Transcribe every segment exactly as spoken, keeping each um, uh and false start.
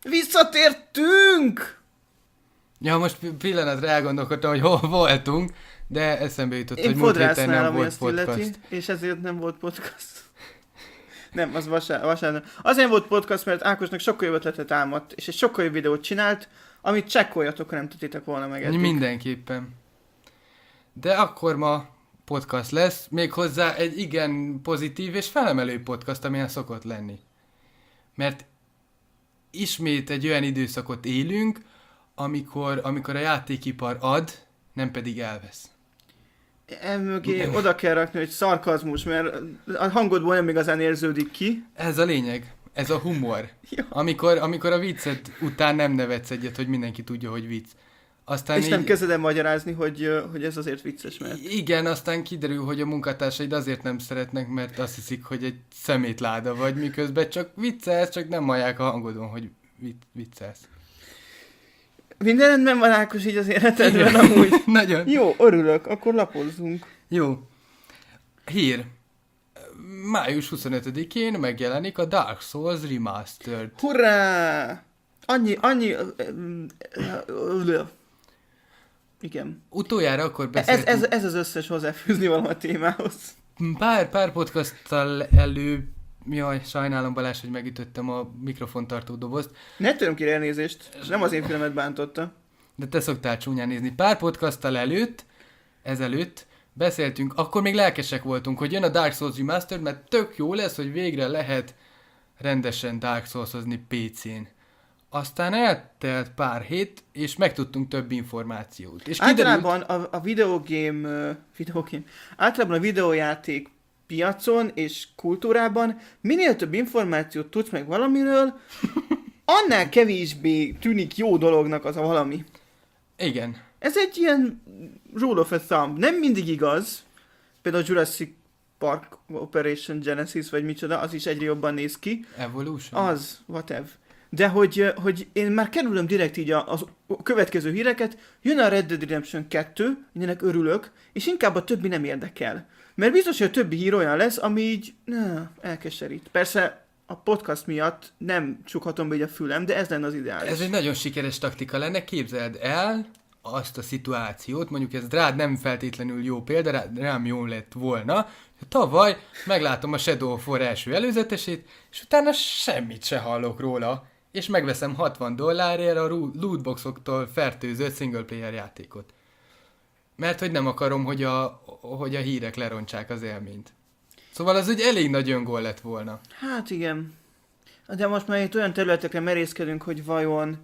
Visszatértünk! Ja, most pillanatra elgondolkodtam, hogy hol voltunk, de eszembe jutott, Én hogy múlt héten nem ami volt ezt podcast. illeti, és ezért nem volt podcast. Nem, az vasárnap. vasárnap. Azért volt podcast, mert Ákosnak sokkal jobb ötletet álmodt, és egy sokkal jobb videót csinált, amit csekkoljatok, ha nem tudtétek volna meg eddig. Mindenképpen. De akkor ma podcast lesz, méghozzá egy igen pozitív és felemelő podcast, amilyen szokott lenni. Mert ismét egy olyan időszakot élünk, amikor, amikor a játékipar ad, nem pedig elvesz. Emögé oda kell rakni, hogy szarkazmus, mert a hangodból nem igazán érződik ki. Ez a lényeg. Ez a humor. Ja. Amikor, amikor a viccet után nem nevetsz egyet, hogy mindenki tudja, hogy vicc. Aztán És így, nem kezded el magyarázni, hogy, hogy ez azért vicces, mert... Igen, aztán kiderül, hogy a munkatársaid azért nem szeretnek, mert azt hiszik, hogy egy szemétláda vagy, miközben csak viccelsz, csak nem hallják a hangodon, hogy viccelsz. Minden rendben van, Ákos, így az életedben amúgy. Nagyon. Jó, örülök, akkor lapozzunk. Jó. Hír. május huszonötödikén megjelenik a Dark Souls Remastered. Hurrá! Annyi, annyi... Igen. Utoljára akkor Ez, beszéltünk... ez, ez az összes hozzáfűzni valami a témához. Pár, pár podcasttal elő... Jaj, sajnálom Balázs, hogy megütöttem a mikrofontartó dobozt. Ne tőlem kérni elnézést, nem az én filmet bántotta. De te szoktál csúnyán nézni. Pár podcasttal előtt, ezelőtt beszéltünk, akkor még lelkesek voltunk, hogy jön a Dark Souls Remastered, mert tök jó lesz, hogy végre lehet rendesen Dark Souls-ozni pé cén. Aztán eltelt pár hét, és megtudtunk több információt. És általában kiderült... a, a videogame, uh, videogame, általában a videójáték piacon és kultúrában minél több információt tudsz meg valamiről, annál kevésbé tűnik jó dolognak az a valami. Igen. Ez egy ilyen rule of a thumb. Nem mindig igaz. Például Jurassic Park Operation Genesis, vagy micsoda, az is egyre jobban néz ki. Evolution? Az, whatever. De hogy, hogy én már kerülöm direkt így a, a következő híreket, jön a Red Dead Redemption kettő, mindenek örülök, és inkább a többi nem érdekel. Mert biztos, hogy a többi hír olyan lesz, ami így na, elkeserít. Persze a podcast miatt nem csukhatom be így a fülem, de ez lenne az ideális. Ez egy nagyon sikeres taktika lenne, képzeld el azt a szituációt, mondjuk ez rád nem feltétlenül jó példa, rám jó lett volna, tavaly meglátom a Shadow of War első előzetesét, és utána semmit se hallok róla, és megveszem hatvan dollárért a lootboxoktól fertőzött single player játékot. Mert hogy nem akarom, hogy a, hogy a hírek lerontsák az élményt. Szóval az egy elég nagy öngól lett volna. Hát igen. De most már itt olyan területekre merészkedünk, hogy vajon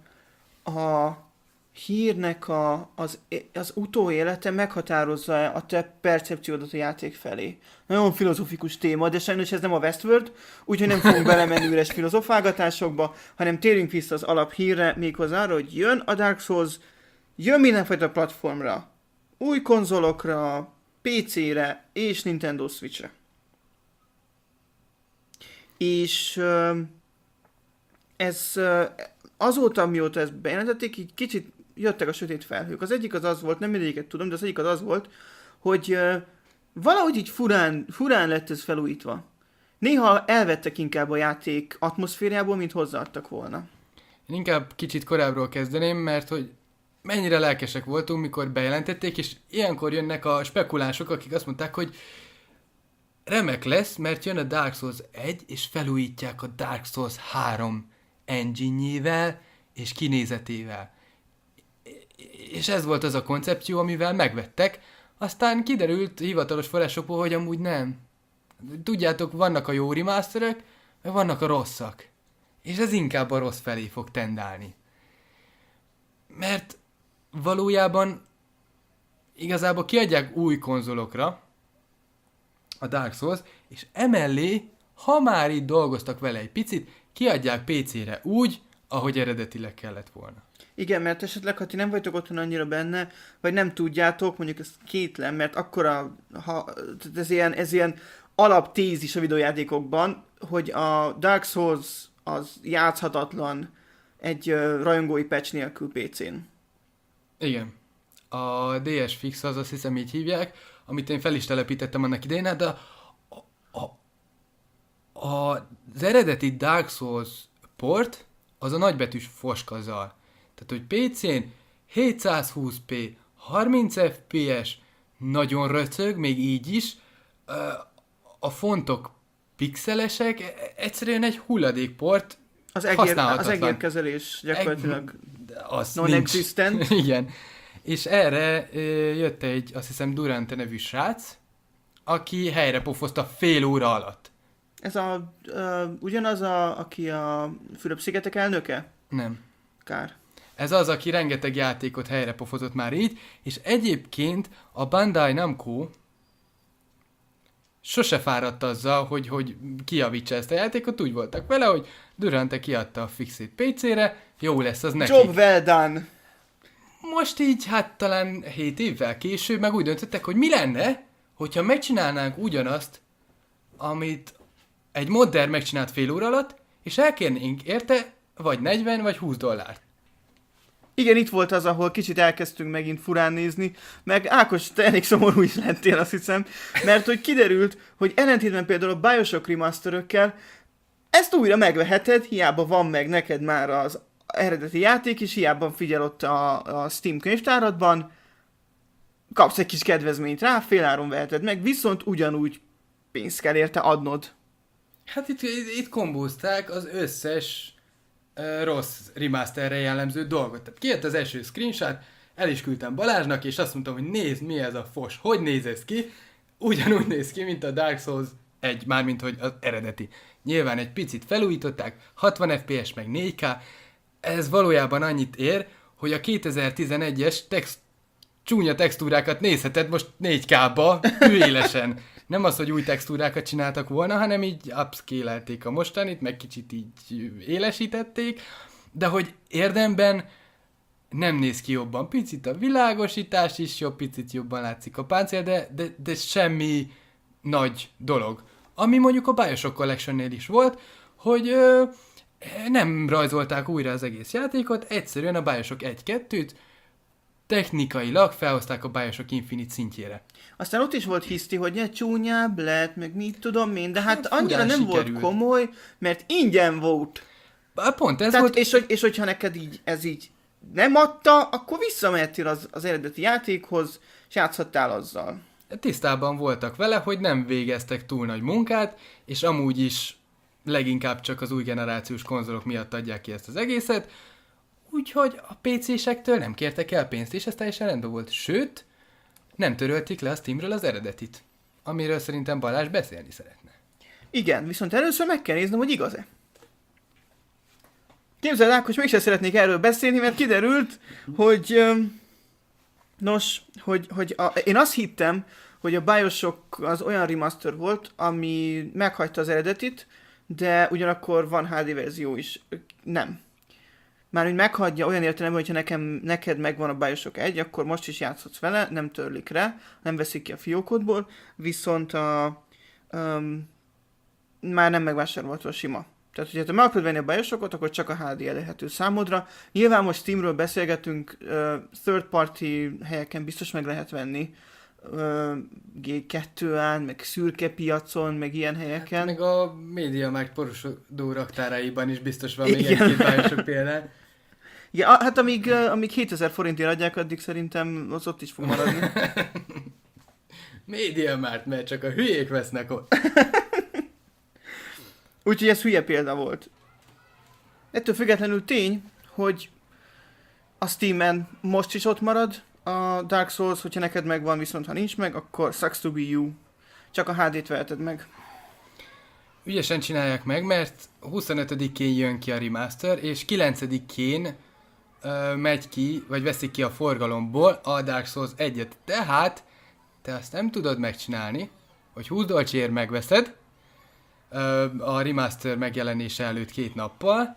a hírnek a, az, az utóélete meghatározza a te percepciódat a játék felé. Nagyon filozofikus téma, de sajnos ez nem a Westworld, úgyhogy nem fogunk belemenni üres filozofálgatásokba, hanem térjünk vissza az alaphírre, méghozzá arra, hogy jön a Dark Souls, jön mindenfajta platformra, új konzolokra, pé cére és Nintendo Switchre. És ez azóta, mióta ezt bejelentették, így kicsit jöttek a sötét felhők. Az egyik az az volt, nem mindegyiket tudom, de az egyik az az volt, hogy valahogy így furán, furán lett ez felújítva. Néha elvettek inkább a játék atmoszfériából, mint hozzáadtak volna. Én inkább kicsit korábbról kezdeném, mert hogy mennyire lelkesek voltunk, mikor bejelentették, és ilyenkor jönnek a spekulánsok, akik azt mondták, hogy remek lesz, mert jön a Dark Souls egy, és felújítják a Dark Souls három engine-jével és kinézetével. És ez volt az a koncepció, amivel megvettek, aztán kiderült hivatalos forrásokból, hogy amúgy nem. Tudjátok, vannak a jó remasterek, meg vannak a rosszak. És ez inkább a rossz felé fog tendálni. Mert valójában igazából kiadják új konzolokra a Dark Souls, és emellé, ha már itt dolgoztak vele egy picit, kiadják pé cére úgy, ahogy eredetileg kellett volna. Igen, mert esetleg, ha ti nem vagytok otthon annyira benne, vagy nem tudjátok, mondjuk ez kétlem, mert akkora, ha, ez ilyen, ez ilyen alaptézis a videójátékokban, hogy a Dark Souls az játszhatatlan egy uh, rajongói patch nélkül pé cén. Igen. A dé es Fix az, azt hiszem így hívják, amit én fel is telepítettem annak idején, de a, a, a, az eredeti Dark Souls port az a nagybetűs foskazal. Tehát, hogy pé cén hétszázhúsz pé, harminc ef pé es, nagyon röcög, még így is, a fontok pixelesek, egyszerűen egy hulladékport az egér, az egérkezelés gyakorlatilag Eg, non-existent. Igen. És erre jött egy, azt hiszem, Durante nevű srác, aki helyre pofozta fél óra alatt. Ez a, uh, ugyanaz, a, aki a Fülöp-szigetek elnöke? Nem. Kár. Ez az, aki rengeteg játékot helyre pofozott már így, és egyébként a Bandai Namco sose fáradt azzal, hogy, hogy kijavítsa ezt a játékot, úgy voltak vele, hogy Durante kiadta a fixét pé cére, jó lesz az neki. Job well done! Most így, hát talán hét évvel később meg úgy döntöttek, hogy mi lenne, hogyha megcsinálnánk ugyanazt, amit egy modder megcsinált fél óra alatt, és elkérnénk érte vagy negyven vagy húsz dollárt. Igen, itt volt az, ahol kicsit elkezdtünk megint furán nézni, meg Ákos, te elég szomorú is lettél, azt hiszem, mert hogy kiderült, hogy ellentétben például a Bioshock remasterökkel ezt újra megveheted, hiába van meg neked már az eredeti játék, és hiába figyel ott a, a Steam könyvtáradban, kapsz egy kis kedvezményt rá, féláron veheted meg, viszont ugyanúgy pénzt kell érte adnod. Hát itt, itt, itt kombózták az összes uh, rossz remasterre jellemző dolgot. Tehát kijött az első screenshot, el is küldtem Balázsnak, és azt mondtam, hogy nézd, mi ez a fos, hogy néz ez ki? Ugyanúgy néz ki, mint a Dark Souls egy, mármint hogy az eredeti. Nyilván egy picit felújították, hatvan ef pé es meg négy ká, ez valójában annyit ér, hogy a kétezer-tizenegyes text, csúnya textúrákat nézheted most négy ká-ba, élesen. Nem az, hogy új textúrákat csináltak volna, hanem így upscale-elték a mostanit, meg kicsit így élesítették, de hogy érdemben nem néz ki jobban. Picit a világosítás is jobb, picit jobban látszik a páncél, de, de, de semmi nagy dolog. Ami mondjuk a Bioshock Collection-nél is volt, hogy ö, nem rajzolták újra az egész játékot, egyszerűen a Bioshock egy-kettőt technikailag felhozták a Bioshock Infinite szintjére. Aztán ott is volt hiszti, hogy egy csúnyább lett, meg mit tudom én, de hát, hát annyira nem sikerült. Volt komoly, mert ingyen volt. Pont ez Tehát, volt. És, hogy, és hogyha neked így, ez így nem adta, akkor visszamehettél az, az eredeti játékhoz, és játszhattál azzal. Tisztában voltak vele, hogy nem végeztek túl nagy munkát, és amúgy is leginkább csak az új generációs konzolok miatt adják ki ezt az egészet, úgyhogy a pé césektől nem kértek el pénzt, és ez teljesen rendben volt. Sőt, nem törölték le a Steamről az eredetit, amiről szerintem Balázs beszélni szeretne. Igen, viszont először meg kell néznem, hogy igaz-e. Képzeld, Ákos, mégsem szeretnék erről beszélni, mert kiderült, hogy... Nos, hogy, hogy a, én azt hittem, hogy a Bioshock az olyan remaster volt, ami meghagyta az eredetit, de ugyanakkor van há dé verzió is. Nem. Mármint meghagyja olyan értelemben, hogyha nekem, neked megvan a Bioshock egy, akkor most is játszhatsz vele, nem törlik rá, nem veszik ki a fiókodból, viszont a, um, már nem megvásárolható a sima. Tehát, hogyha te meg akarod venni a Bioshockot, akkor csak a há dé elérhető számodra. Nyilván most Steamről beszélgetünk, uh, third party helyeken biztos meg lehet venni, uh, gé kettő-án, meg szürke piacon, meg ilyen helyeken. Hát meg a MediaMarkt porosodó raktáraiban is biztos van Igen. még egy-két Bioshock példány. Igen, hát amíg, uh, amíg hétezer forintért adják, addig szerintem az ott is fog maradni. MediaMarkt, mert csak a hülyék vesznek ott. Úgyhogy ez hülye példa volt. Ettől függetlenül tény, hogy a Steamen most is ott marad a Dark Souls, hogyha neked megvan, viszont ha nincs meg, akkor sucks to be you. Csak a há dét veheted meg. Ügyesen csinálják meg, mert huszonötödikén jön ki a remaster, és kilencedikén ö, megy ki, vagy veszik ki a forgalomból a Dark Souls egyet. Tehát te azt nem tudod megcsinálni, hogy húsz dolcséért megveszed, a remaster megjelenése előtt két nappal,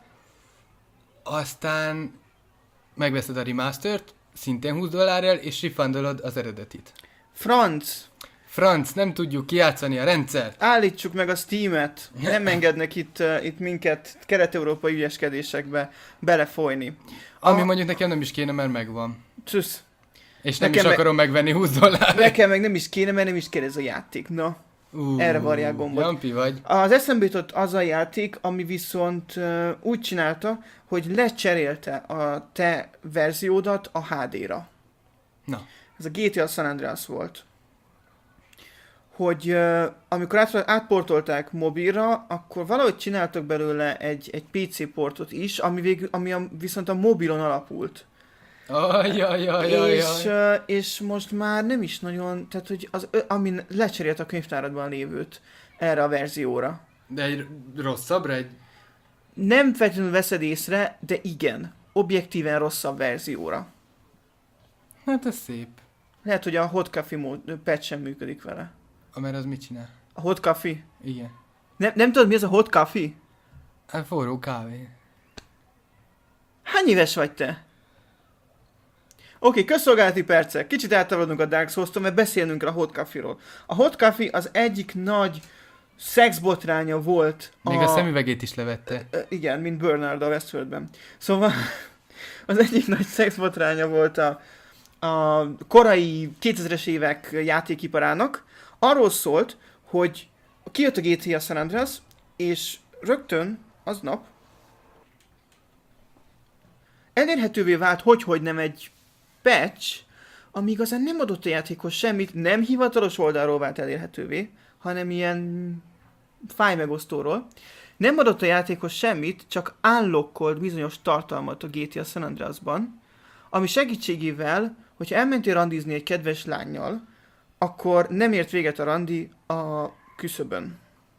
aztán megveszed a remastert, szintén húsz dollárral, és refundolod az eredetit. Franc! Franc, nem tudjuk kijátszani a rendszert. Állítsuk meg a Steamet. Nem engednek itt, uh, itt minket kelet-európai ügyeskedésekbe belefolyni. Ami a... mondjuk nekem nem is kéne, mert megvan. Csüsz. És nem Nekem is akarom me... megvenni húsz dollárra. Nekem meg nem is kéne, mert nem is kell ez a játék. Na. Uh, Erre varják gombot. Jampi vagy. Az eszembe jutott az a játék, ami viszont uh, úgy csinálta, hogy lecserélte a te verziódat a há dé-ra. Na. Ez a gé té á San Andreas volt. Hogy uh, amikor át, átportolták mobilra, akkor valahogy csináltak belőle egy, egy pé cé portot is, ami, végül, ami a, viszont a mobilon alapult. Ajajajajaj. És, uh, és most már nem is nagyon, tehát hogy az, amin lecserélt a könyvtáradban lévőt erre a verzióra. De egy rosszabbra? Egy... Nem feltétlenül veszed észre, de igen, objektíven rosszabb verzióra. Hát ez szép. Lehet, hogy a Hot Coffee mód, patch sem működik vele. Mert az mit csinál? A Hot Coffee? Igen. Ne, nem tudod, mi az a Hot Coffee? Hát forró kávé. Hány éves vagy te? Oké, okay, közszolgálati percek. Kicsit eltavarodunk a Dark Souls-tól, mert beszélnünk kell a Hot Coffee-ról. A Hot Coffee az egyik nagy szexbotránya volt. Még a, a szemüvegét is levette. Igen, mint Bernard a Westworldben. Szóval az egyik nagy szexbotránya volt a, a korai kétezres évek játékiparának. Arról szólt, hogy kijött a gé té á San Andreas, és rögtön aznap elérhetővé vált, hogy-hogy nem egy patch, ami igazán nem adott a játékhoz semmit, nem hivatalos oldalról vált elérhetővé, hanem ilyen fájmegosztóról. Nem adott a játékhoz semmit, csak unlockolt bizonyos tartalmat a gé té á San Andreasban, ami segítségével, hogyha elmentél randizni egy kedves lánnyal, akkor nem ért véget a randi a küszöbön.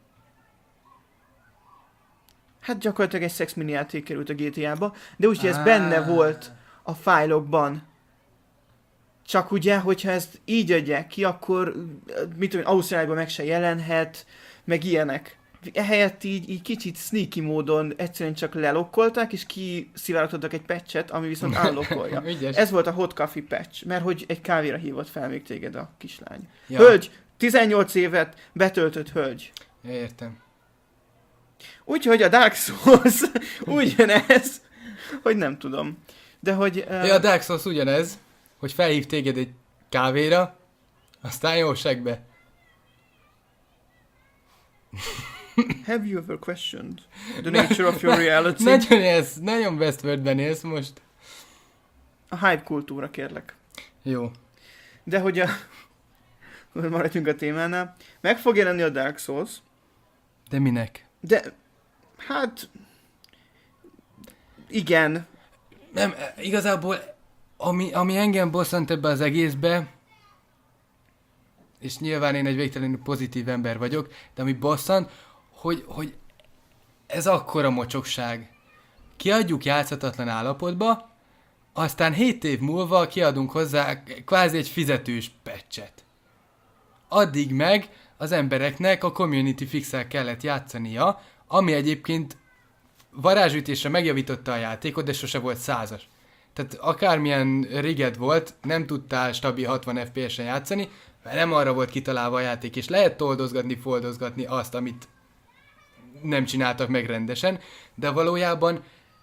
Hát gyakorlatilag egy szex mini játék került a gé té á-ba, de úgyhogy ez benne volt a fájlokban. Csak ugye, hogyha ezt így adják ki, akkor mit tudom, Ausztráliában meg se jelenhet, meg ilyenek. Ehelyett így, így kicsit sneaky módon egyszerűen csak lelokkolták, és kiszivárogtattak egy patchet, ami viszont unlockolja. Ez volt a Hot Coffee patch, mert hogy egy kávéra hívott fel még téged a kislány. Ja. Hölgy, tizennyolc évet betöltött hölgy. Ja, értem. Úgyhogy a Dark Souls ugyanez, hogy nem tudom. De hogy... Uh... Ja, a Dark Souls ugyanez, hogy felhív téged egy kávéra, aztán jóságbe. Have you ever questioned the nature of your reality? Nagyon ez, nagyon Westworldben élsz most. A hype kultúra, kérlek. Jó. De hogy a... maradjunk a témánál. Meg fog jelenni a Dark Souls. De minek? De... Hát... Igen. Nem, igazából ami, ami engem bosszant ebbe az egészbe, és nyilván én egy végtelenül pozitív ember vagyok, de ami bosszant, hogy, hogy ez akkora mocsokság. Kiadjuk játszhatatlan állapotba, aztán hét év múlva kiadunk hozzá kvázi egy fizetős patchet. Addig meg az embereknek a community fix-el kellett játszania, ami egyébként varázsütésre megjavította a játékot, de sose volt százas. Tehát akármilyen rigid volt, nem tudtál stabil hatvan ef pé es-en játszani, mert nem arra volt kitalálva a játék, és lehet toldozgatni, foldozgatni azt, amit nem csináltak meg rendesen, de valójában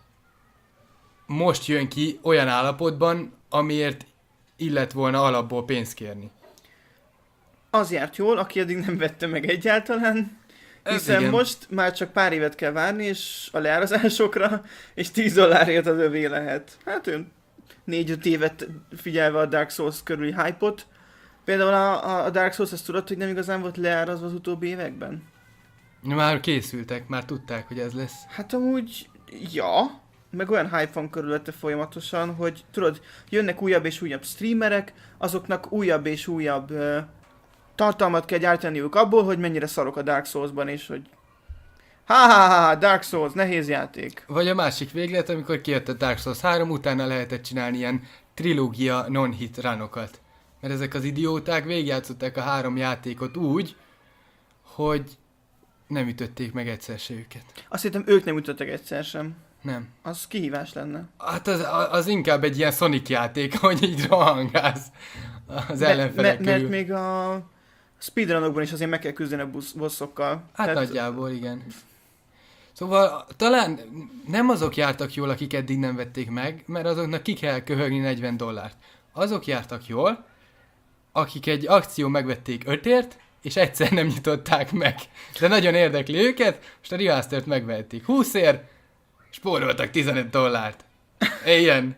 most jön ki olyan állapotban, amiért illet volna alapból pénzt kérni. Az járt jól, aki eddig nem vette meg egyáltalán, hiszen most már csak pár évet kell várni, és a leárazásokra, és tíz dollárért az övé lehet. Hát ön négy-öt évet figyelve a Dark Souls körüli hype-ot. Például a, a Dark Souls, azt tudod, hogy nem igazán volt leárazva az utóbbi években? Már készültek, már tudták, hogy ez lesz. Hát amúgy, ja, meg olyan hype van körülötte folyamatosan, hogy tudod, jönnek újabb és újabb streamerek, azoknak újabb és újabb uh, tartalmat kell gyártaniuk abból, hogy mennyire szarok a Dark Souls-ban, és hogy ha-ha-ha, Dark Souls, nehéz játék. Vagy a másik véglet, amikor kijött a Dark Souls három, utána lehetett csinálni ilyen trilógia non-hit runokat. Mert ezek az idióták végigjátszották a három játékot úgy, hogy nem ütötték meg egyszer se őket. Azt hittem, ők nem ütöttek egyszer sem. Nem. Az kihívás lenne. Hát az, az inkább egy ilyen Sonic játék, hogy így rohangálsz az ellenfelek me, me, körül. Mert még a speedrunokban is azért meg kell küzdeni a bosszokkal. Hát Tehát... nagyjából, igen. Szóval talán nem azok jártak jól, akik eddig nem vették meg, mert azoknak ki kell köhögni negyven dollárt. Azok jártak jól, akik egy akció megvették ötért, és egyszer nem nyitották meg. De nagyon érdekli őket, most a remastert megvehették húszért, spóroltak tizenöt dollárt. Ilyen.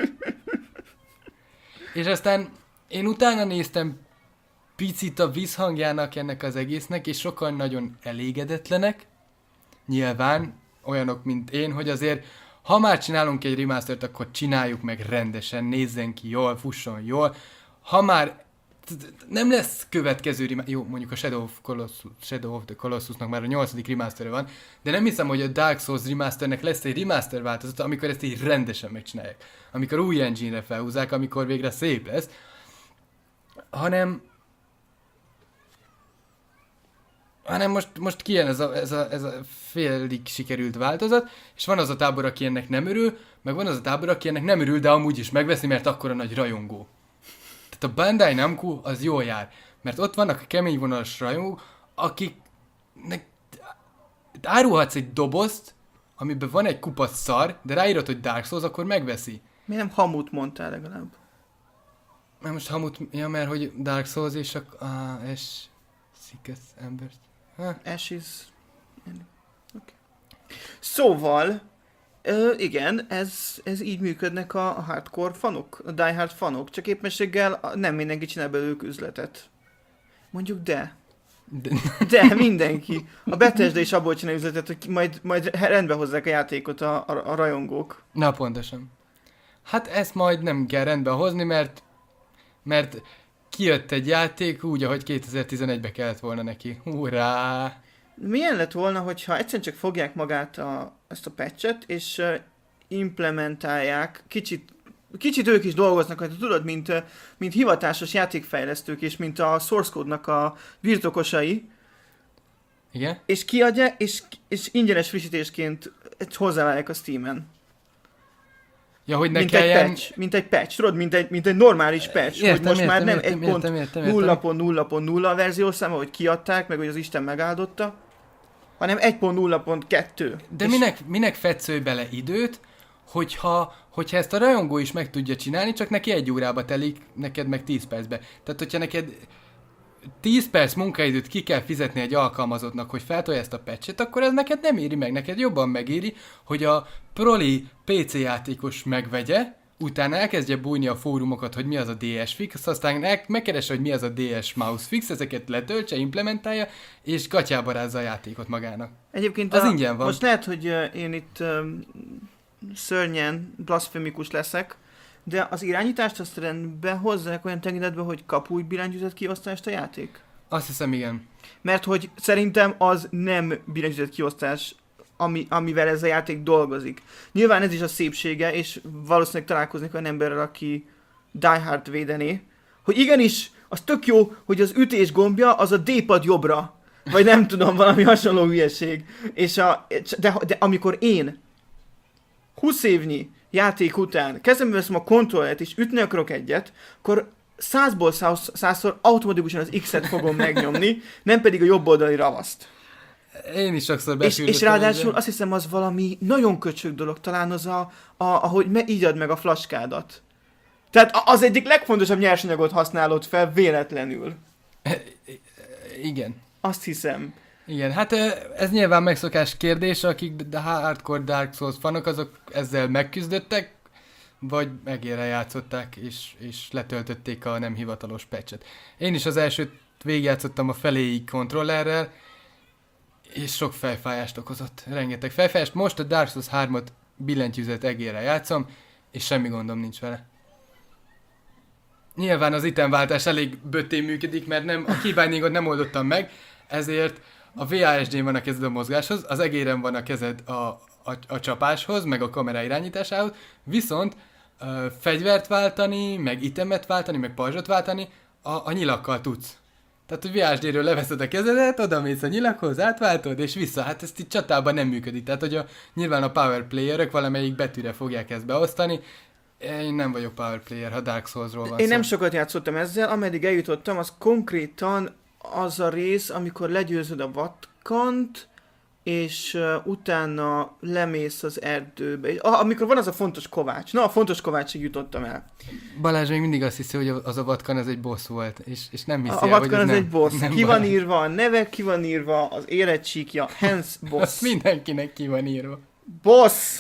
És aztán én utána néztem picit a visszhangjának ennek az egésznek, és sokan nagyon elégedetlenek. Nyilván olyanok, mint én, hogy azért ha már csinálunk egy remastert, akkor csináljuk meg rendesen, nézzen ki jól, fusson jól. Ha már nem lesz következő remaster, jó, mondjuk a Shadow of, Colossus, Shadow of the Colossusnak már a nyolcadik remaster van, de nem hiszem, hogy a Dark Souls remasternek lesz egy remaster változata, amikor ezt így rendesen megcsinálják. Amikor új engine-re felhúzzák, amikor végre szép lesz. Hanem hanem most, most kijön ez a, ez, a, ez a félig sikerült változat, és van az a tábor, aki ennek nem örül, meg van az a tábor, aki ennek nem örül, de amúgy is megveszi, mert akkora nagy rajongó. Tehát a Bandai Namco az jól jár, mert ott vannak a kemény vonalas rajongók, akiknek árulhatsz egy dobozt, amiben van egy kupac szar, de ráírod, hogy Dark Souls, akkor megveszi. Miért nem Hamut mondtál legalább? Mert most Hamut, ja, mert hogy Dark Souls és a... Ah, és... Sickest Embers. Ashes. Okay. Szóval, ö, igen, ez, ez így működnek a, a hardcore fanok, a die hard fanok, csak éppenséggel nem mindenki csinál belőlük üzletet. Mondjuk de. De, de mindenki. A Bethesda is abból csinál üzletet, hogy majd, majd rendbe hozzák a játékot a, a, a rajongók. Na pontosan. Hát ezt majd nem kell rendbe hozni, mert mert kijött egy játék úgy, ahogy kétezer-tizenegybe kellett volna neki. Hurrá! Milyen lett volna, hogyha egyszerűen csak fogják magát a, ezt a patchet, és uh, implementálják, kicsit, kicsit ők is dolgoznak, hogy tudod, mint, uh, mint hivatásos játékfejlesztők, és mint a source code-nak a birtokosai, igen? És kiadja, és, és ingyenes frissítésként hozzáválják a Steamen. Ja, hogy ne mint kelljen... egy patch, mint egy patch, tudod, mint egy, mint egy normális patch, értem, hogy most értem, már nem értem, egy értem, pont értem, értem, értem. nulla pont nulla pont nulla a verziószáma, hogy kiadták, meg hogy az Isten megáldotta, hanem egy pont nulla pont kettő. De és... minek, minek fetszölj bele időt, hogyha, hogyha ezt a rajongó is meg tudja csinálni, csak neki egy órába telik, neked meg tíz percbe. Tehát, hogyha neked tíz perc munkaidőt ki kell fizetni egy alkalmazottnak, hogy feltolja ezt a patchet, akkor ez neked nem éri meg. Neked jobban megéri, hogy a proli pé cé játékos megvegye, utána elkezdje bújni a fórumokat, hogy mi az a dé es fix, aztán el- megkeresse, hogy mi az a dé es mouse fix, ezeket letöltse, implementálja, és gatyába rázza a játékot magának. Egyébként az a, ingyen van. Most lehet, hogy uh, én itt um, szörnyen blaszfemikus leszek, de az irányítást azt rendbe hozzák olyan tekintetben, hogy kap új billentyűzet kiosztást a játék? Azt hiszem, igen. Mert hogy szerintem az nem billentyűzet kiosztás, ami, amivel ez a játék dolgozik. Nyilván ez is a szépsége, és valószínűleg találkoznék olyan emberrel, aki Die Hard védené, hogy igenis, az tök jó, hogy az ütés gombja az a D-pad jobbra, vagy nem tudom, valami hasonló hülyeség. És a, de, de amikor én húsz évnyi játék után kezembe veszem a kontrollert és ütni akarok egyet, akkor százból száz, százszor automatikusan az X-et fogom megnyomni, nem pedig a jobb oldali ravaszt. Én is sokszor És, befürdöttem. és ráadásul azt hiszem, az valami nagyon köcsög dolog, talán az a, a ahogy me, így ad meg a flaskádat. Tehát az egyik legfontosabb nyersanyagot használod fel véletlenül. Igen. Azt hiszem. Igen, hát ez nyilván megszokás kérdés, akik de hardcore Dark Souls fanok, azok ezzel megküzdöttek, vagy megére játszották, és, és letöltötték a nem hivatalos patchet. Én is az elsőt végigjátszottam a feléig kontrollerrel, és sok fejfájást okozott. Rengeteg fejfájást. Most a Dark Souls hármat billentyűzet egérrel játszom, és semmi gondom nincs vele. Nyilván az itemváltás elég böttén működik, mert nem, a keybindingot nem oldottam meg, ezért a vé á es dén van a kezed a mozgáshoz, az egéren van a kezed a, a, a csapáshoz, meg a kamera irányításához, viszont ö, fegyvert váltani, meg itemet váltani, meg pajzsot váltani, a, a nyilakkal tudsz. Tehát, hogy vé á es dé-ről leveszed a kezedet, odamész a nyilakhoz, átváltod, és vissza. Hát ezt itt csatában nem működik. Tehát, hogy a, nyilván a power playerök valamelyik betűre fogják ezt beosztani. Én nem vagyok power player, ha Dark Souls-ról van Én szó. nem sokat játszottam ezzel, ameddig eljutottam, az konkrétan az a rész, amikor legyőzöd a vatkant, és uh, utána lemész az erdőbe. És, ah, amikor van az a fontos kovács. Na, a fontos kovácsig jutottam el. Balázs még mindig azt hiszi, hogy az a vatkan az egy boss volt, és, és nem hiszi A, a el, hogy vatkan ez az nem, egy boss. nem Ki van Balázs. írva a neve, ki van írva az érettségja, hence boss. Azt mindenkinek ki van írva. Boss!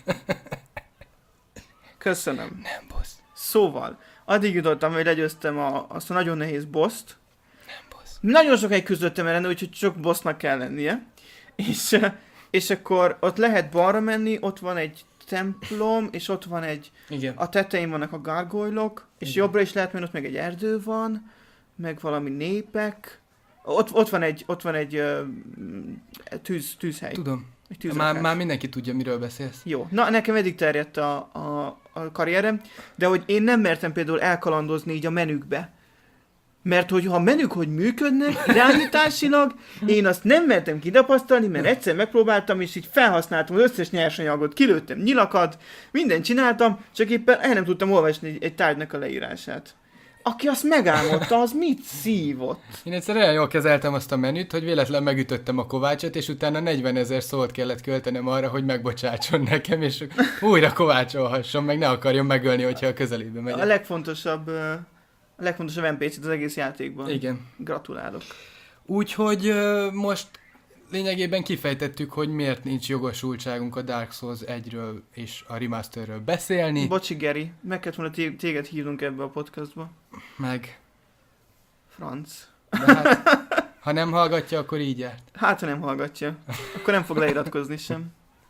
Köszönöm. Nem boss. Szóval, addig jutottam, hogy legyőztem a, azt a nagyon nehéz bosst. Nem boss. Nagyon sokáig küzdöttem ellene, úgyhogy sok bossnak kell lennie. És, eh, és akkor ott lehet balra menni, ott van egy templom, és ott van egy, Igen. a tetején vannak a gargoylok, és Igen. jobbra is lehet menni, ott meg egy erdő van, meg valami népek. Ott, ott van egy, ott van egy uh, tűz, tűzhely. Tudom. Egy Már, tűzrakás. már mindenki tudja, miről beszélsz. Jó, na nekem eddig terjedt a, a, a karrierem, de hogy én nem mertem például elkalandozni így a menükbe. Mert hogyha a menük hogy működnek irányításilag, én azt nem mertem kidapasztalni, mert egyszer megpróbáltam, és így felhasználtam az összes nyersanyagot, kilőttem nyilakat, mindent csináltam, csak éppen el nem tudtam olvasni egy, egy tárgynak a leírását. Aki azt megálmodta, az mit szívott? Én egyszer olyan jól kezeltem azt a menüt, hogy véletlen megütöttem a kovácsot, és utána negyvenezer szót kellett költenem arra, hogy megbocsátson nekem, és újra kovácsolhasson, meg ne akarjon megölni, hogyha a közelébe A megyek. legfontosabb, ö, a legfontosabb en pé cé-t az egész játékban. Igen. Gratulálok. Úgyhogy ö, most lényegében kifejtettük, hogy miért nincs jogosultságunk a Dark Souls egyről és a remasterről beszélni, Bocsi, Geri, meg kellett volna té- téged hívnunk ebbe a podcastba. meg Franc. de hát, ha nem hallgatja, akkor így járt. Hát, ha nem hallgatja. Akkor nem fog leiratkozni sem.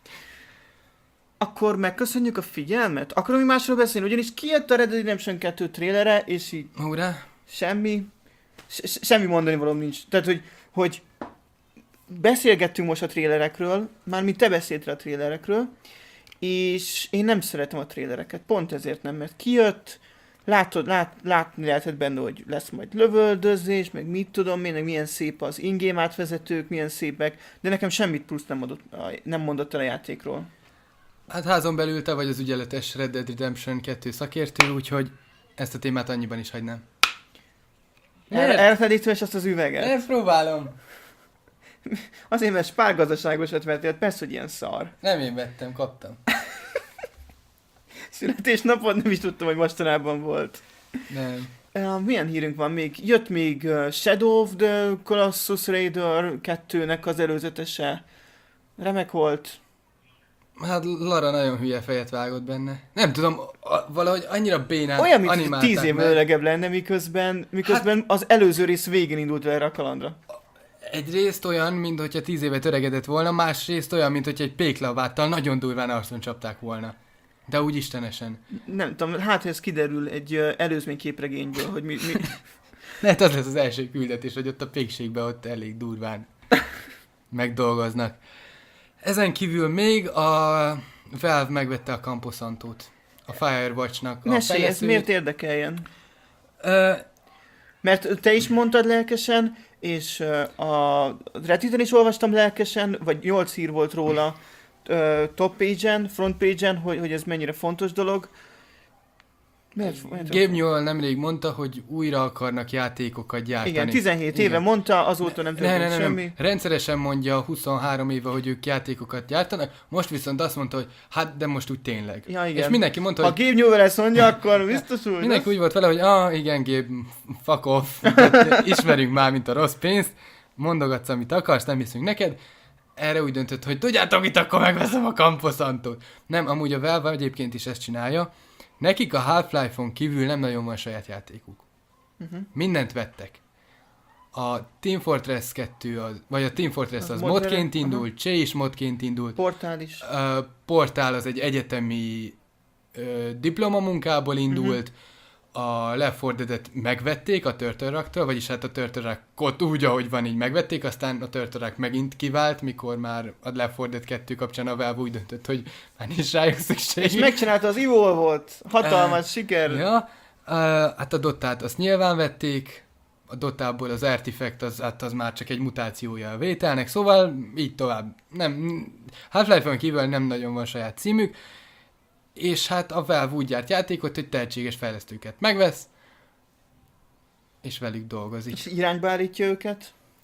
Akkor megköszönjük a figyelmet? Akkor mi másról beszélni? Ugyanis kijött a Red Dead Redemption kettő trélere, és így Ura? semmi, se- semmi mondani valóm nincs. Tehát, hogy, hogy beszélgettünk most a trélerekről, mármint te beszéltél a trélerekről, és én nem szeretem a trélereket. Pont ezért nem, mert kijött, látod, lát, látni lehetett benne, hogy lesz majd lövöldözés, meg mit tudom én, meg milyen szép az in-game átvezetők, milyen szépek, de nekem semmit plusz nem, adott, nem mondott el a játékról. Hát házon belül te vagy az ügyeletes Red Dead Redemption kettő szakértő, úgyhogy ezt a témát annyiban is hagynám. El, elfedítve azt az üveget. Ezt próbálom. Azért, mert spárgazdaságosat vettél, persze, hogy ilyen szar. Nem én vettem, kaptam. Születésnapod nem is tudtam, hogy mostanában volt. Nem. Uh, milyen hírünk van még? Jött még uh, Shadow of the Colossus Raider kettőnek az előzetese. Remek volt. Hát Lara nagyon hülye fejet vágott benne. Nem tudom, a, valahogy annyira bénán Olyan, mint hogy animálták tíz év meg. öregebb lenne, miközben, miközben hát, az előző rész végén indult erre a kalandra. Egyrészt olyan, mint hogyha tíz évet öregedett volna, másrészt olyan, mint hogyha egy péklaváttal nagyon durván arcon csapták volna. De úgy istenesen. Nem tudom, hát ez kiderül egy uh, előzmény képregényből, hogy mi... mi... Lehet az lesz az első küldetés, hogy ott a pékségben ott elég durván megdolgoznak. Ezen kívül még a Valve megvette a Camposantót. A Firewatch-nak a Mesélj, ez fejlesztőjét. miért érdekeljen? Ö, Mert te is mondtad lelkesen, és uh, a Redditen is olvastam lelkesen, vagy nyolc hír volt róla uh, top page-en, front page-en, hogy, hogy ez mennyire fontos dolog. Miért, miért Gabe Newell nemrég mondta, hogy újra akarnak játékokat gyártani. Igen, tizenhét éve Igen. mondta, azóta nem Ne, történt ne, ne, semmi. nem. Rendszeresen mondja huszonhárom éve, hogy ők játékokat gyártanak, most viszont azt mondta, hogy hát, de most úgy tényleg. Ja, igen. És mindenki mondta, Ha hogy Gabe Newell ezt mondja, akkor biztos úgy. mindenki úgy volt vele, hogy ah, igen, Gabe, fuck off, hát, ismerünk már, mint a rossz pénzt, mondogatsz, amit akarsz, nem hiszünk neked. Erre úgy döntött, hogy tudjátok mit, akkor megveszem a Camposantót. Nem, amúgy a Valve egyébként is ezt csinálja. Nekik a Half-Life-on kívül nem nagyon van saját játékuk. Uh-huh. Mindent vettek. A Team Fortress kettő, az, vagy a Team Fortress az Az modern, modként aha. indult, Che is modként indult, Portál is. a Portál az egy egyetemi ö, diplomamunkából indult, a Left four Dead-et megvették a Turtle Rock-től, vagyis hát a Turtle Rock-ot úgy, ahogy van, így megvették, aztán a Turtle Rock megint kivált, mikor már a Left four Dead kettő kapcsán a Valve úgy döntött, hogy már nincs rájuk szükség. És megcsinálta, az Evil volt. Hatalmas siker. Ja, uh, hát a Dotát azt nyilván vették, a Dotából az Artifact az, hát az már csak egy mutációja a vételnek, szóval így tovább. Nem, Half-Life-on kívül nem nagyon van saját címük, és hát a Valve úgy gyárt játékot, hogy tehetséges fejlesztőket megvesz, és velük dolgozik. És irányba állítja őket.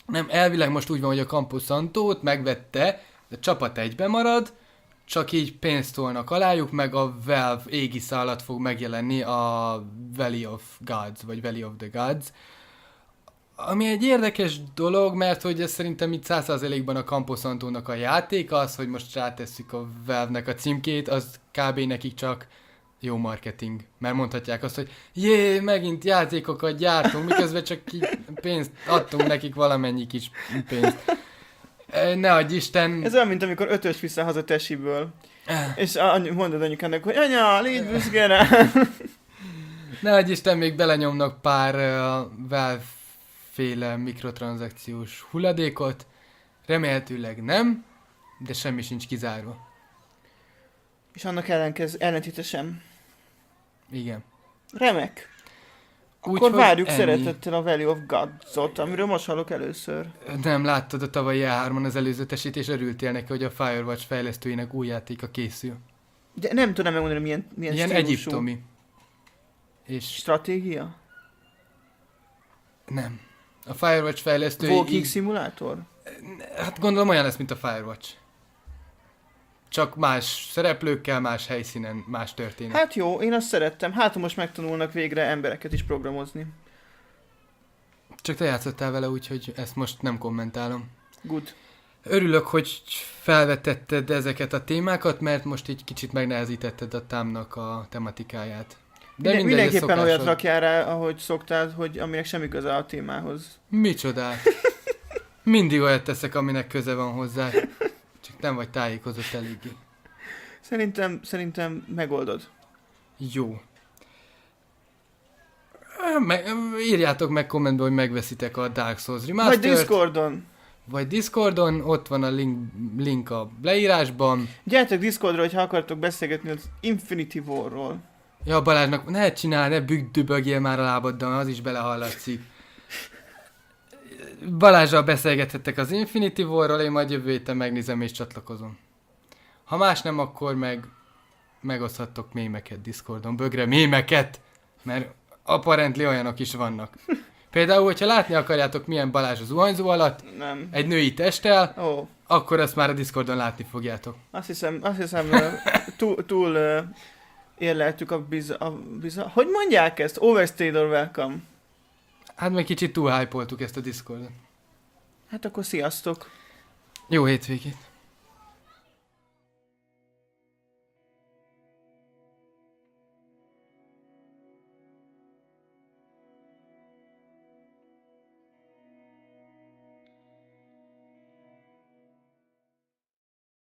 Nem, elvileg most úgy van, hogy a Campo Santót megvette, a csapat egybe marad, csak így pénzt tolnak alájuk, meg a Valve égisze alatt fog megjelenni a Valley of Gods, vagy Valley of the Gods. Ami egy érdekes dolog, mert hogy ez szerintem itt száz százalékban a Campo Santónak a játék, az, hogy most rátesszük a Valve-nek a címkét, az kb. Nekik csak jó marketing. Mert mondhatják azt, hogy jé, megint játékokat gyártunk, miközben csak így pénzt adtunk nekik, valamennyi kis pénzt. Ne adj Isten! Ez olyan, mint amikor ötös vissza haza tesiből. És anyu, mondod anyukának, hogy anya, légy büszke rá! Ne adj Isten, még belenyomnak pár uh, Valve-féle mikrotranszakciós hulladékot. Remélhetőleg nem, de semmi sincs kizárva. És annak ellenkez, ellentétesen. Igen. Remek. Úgy, Akkor várjuk ennyi. szeretettel a Valley of Gods-ot, amiről most hallok először. Nem láttad a tavalyi E hármon az előzetesét, és örültél neki, hogy a Firewatch fejlesztőinek új játéka készül. De nem tudom megmondani, milyen, milyen Ilyen stílusú. egyiptomi. És Stratégia? nem. A Firewatch fejlesztői... Walking szimulátor? Hát gondolom olyan lesz, mint a Firewatch. Csak más szereplőkkel, más helyszínen, más történet. Hát jó, én azt szerettem. Hát ha most megtanulnak végre embereket is programozni. Csak te játszottál vele, úgyhogy ezt most nem kommentálom. Good. Örülök, hogy felvetetted ezeket a témákat, mert most így kicsit megnehezítetted a támnak a tematikáját. De Minden, mindegy, ez mindenképpen olyat szokásod. rakjál rá, ahogy szoktál, hogy aminek semmi köze a témához. Micsodát? Mindig olyat teszek, aminek köze van hozzá. Csak nem vagy tájékozott eléggé. Szerintem, szerintem megoldod. Jó. Me- írjátok meg kommentbe, hogy megveszitek a Dark Souls Vagy Remastered. Discordon. Vagy Discordon, ott van a link, link a leírásban. Gyertek Discordra, hogyha akartok beszélgetni az Infinity War-ról. Ja, Balázsnak, ne csinálj, ne bügdübögjél már a lábaddal, mert az is belehallatszik. Balázsral beszélgethettek az Infinity War-ról, én majd jövő héten megnézem és csatlakozom. Ha más nem, akkor meg megoszthattok mémeket Discordon, bögre mémeket, mert apparently olyanok is vannak. Például, hogyha látni akarjátok, milyen Balázs az zuhanyzó alatt, Nem. egy női testtel, Ó, akkor ezt már a Discordon látni fogjátok. azt hiszem, azt hiszem ö, túl, túl ö, érleltük a biza, a biza... Hogy mondják ezt? Overstayed or welcome. Hát meg kicsit túl hype-oltuk ezt a Discordon. Hát akkor sziasztok. Jó hétvégét!